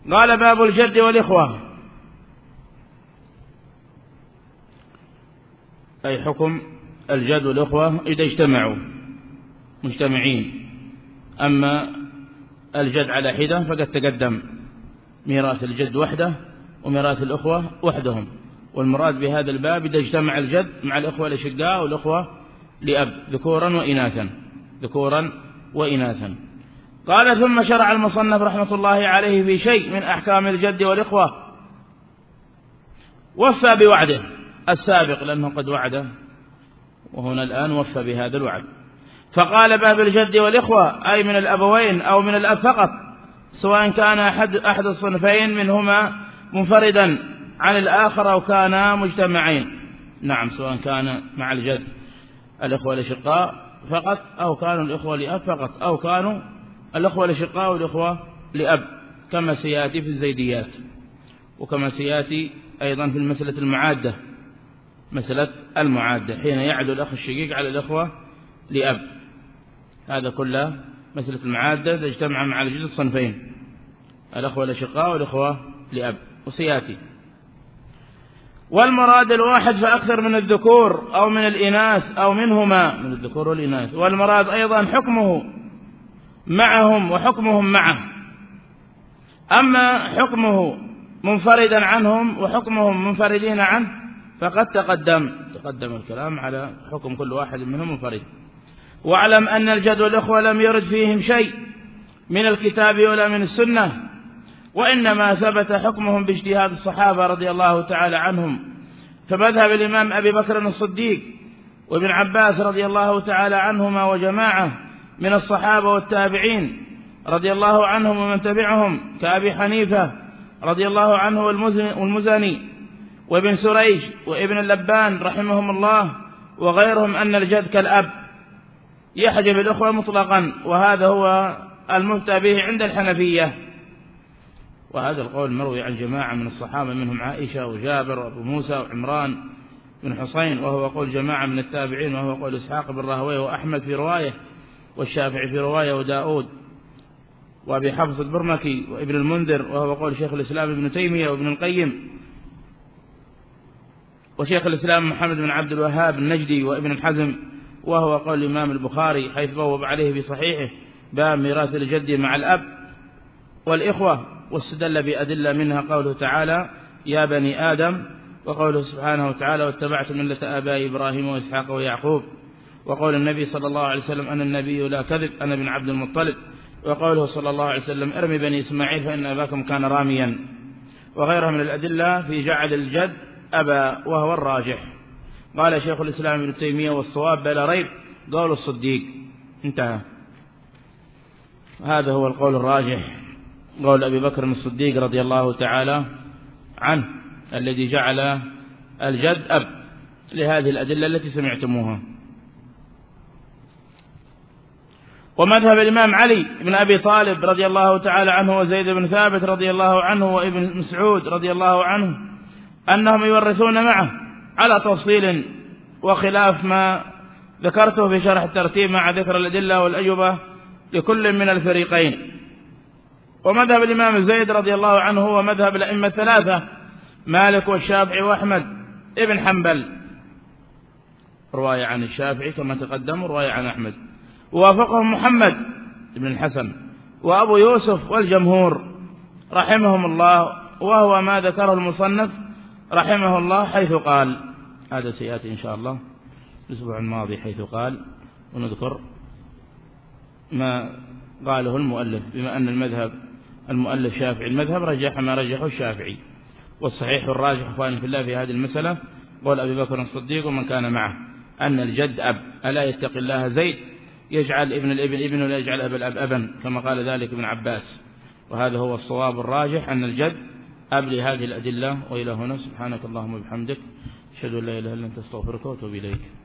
قال باب الجد والإخوة، أي حكم الجد والإخوة إذا اجتمعوا مجتمعين. أما الجد على حدة فقد تقدم ميراث الجد وحده وميراث الأخوة وحدهم، والمراد بهذا الباب إذا اجتمع الجد مع الأخوة الأشقاء والأخوة لأب ذكورا وإناثا. قال ثم شرع المصنف رحمة الله عليه في شيء من أحكام الجد والإخوة، وفى بوعده السابق لأنه قد وعده، وهنا الآن وفى بهذا الوعد. فقال باب الجد والإخوة أي من الأبوين أو من الأب فقط، سواء كان أحد الصنفين منهما منفردا عن الآخر أو كانا مجتمعين. نعم، سواء كان مع الجد الإخوة الأشقاء فقط أو كانوا الإخوة لأب فقط أو كانوا الإخوة الأشقاء والإخوة لأب، كما سيأتي في الزيديات، وكما سيأتي أيضا في المسألة المعادة حين يعدو الأخ الشقيق على الإخوة لأب. هذا كله مسألة المعادة إذا اجتمع مع الجد الصنفين الأخوة الأشقاء والإخوة لأب، وسيأتي. والمراد الواحد فأكثر من الذكور أو من الإناث أو منهما من الذكور والإناث. والمراد أيضا حكمه معهم وحكمهم معه. أما حكمه منفردا عنهم وحكمهم منفردين عنه فقد تقدم الكلام على حكم كل واحد منهم منفرد. واعلم أن الجد والإخوة لم يرد فيهم شيء من الكتاب ولا من السنة، وإنما ثبت حكمهم باجتهاد الصحابة رضي الله تعالى عنهم. فمذهب الإمام أبي بكر الصديق وابن عباس رضي الله تعالى عنهما وجماعة من الصحابة والتابعين رضي الله عنهم ومن تبعهم كأبي حنيفة رضي الله عنه والمزني وابن سريج وابن اللبان رحمهم الله وغيرهم أن الجد كالأب يحجب الأخوة مطلقا، وهذا هو المفتى به عند الحنفية. وهذا القول مروي عن جماعة من الصحابة منهم عائشة وجابر وأبو موسى وعمران بن حسين، وهو قول جماعة من التابعين، وهو قول إسحاق بن راهويه وأحمد في رواية والشافعي في رواية وداود وأبي حفص البرمكي وابن المنذر، وهو قول شيخ الإسلام ابن تيمية وابن القيم وشيخ الإسلام محمد بن عبد الوهاب النجدي وابن الحزم، وهو قول الإمام البخاري حيث بوب عليه في صحيحه باب ميراث الجد مع الأب والإخوة، واستدل بأدلة منها قوله تعالى يا بني آدم، وقوله سبحانه وتعالى واتبعت ملة آباء إبراهيم وإسحاق ويعقوب، وقول النبي صلى الله عليه وسلم أنا النبي لا كذب أنا بن عبد المطلب، وقوله صلى الله عليه وسلم ارمي بني إسماعيل فإن أباكم كان راميا، وغيرها من الأدلة في جعل الجد أبا وهو الراجح. قال شيخ الإسلام ابن تيمية والصواب بلا ريب قول الصديق. انتهى. هذا هو القول الراجح، قول أبي بكر الصديق رضي الله تعالى عنه الذي جعل الجد أب لهذه الأدلة التي سمعتموها. ومذهب الإمام علي بن أبي طالب رضي الله تعالى عنه وزيد بن ثابت رضي الله عنه وابن مسعود رضي الله عنه أنهم يورثون معه على تفصيل وخلاف ما ذكرته في شرح الترتيب مع ذكر الأدلة والأجوبة لكل من الفريقين. ومذهب الإمام زيد رضي الله عنه هو مذهب الأئمة الثلاثة مالك والشافعي وأحمد ابن حنبل، رواية عن الشافعي كما تقدم ورواية عن أحمد، ووافقهم محمد بن الحسن وأبو يوسف والجمهور رحمهم الله، وهو ما ذكره المصنف رحمه الله حيث قال. هذا سيأتي إن شاء الله الأسبوع الماضي حيث قال، ونذكر ما قاله المؤلف بما أن المؤلف شافعي المذهب رجح ما رجحه الشافعي، والصحيح الراجح أخواني في الله في هذه المسألة قول أبي بكر الصديق ومن كان معه أن الجد أب، ألا يتقي الله زيد يجعل ابن الابن ابن ولا يجعل أب الأب أبا كما قال ذلك ابن عباس. وهذا هو الصواب الراجح أن الجد أب لهذه الأدلة. وإلى هنا سبحانك اللهم وبحمدك أشهد أن لا إله إلا أنت أستغفرك وأتوب إليك.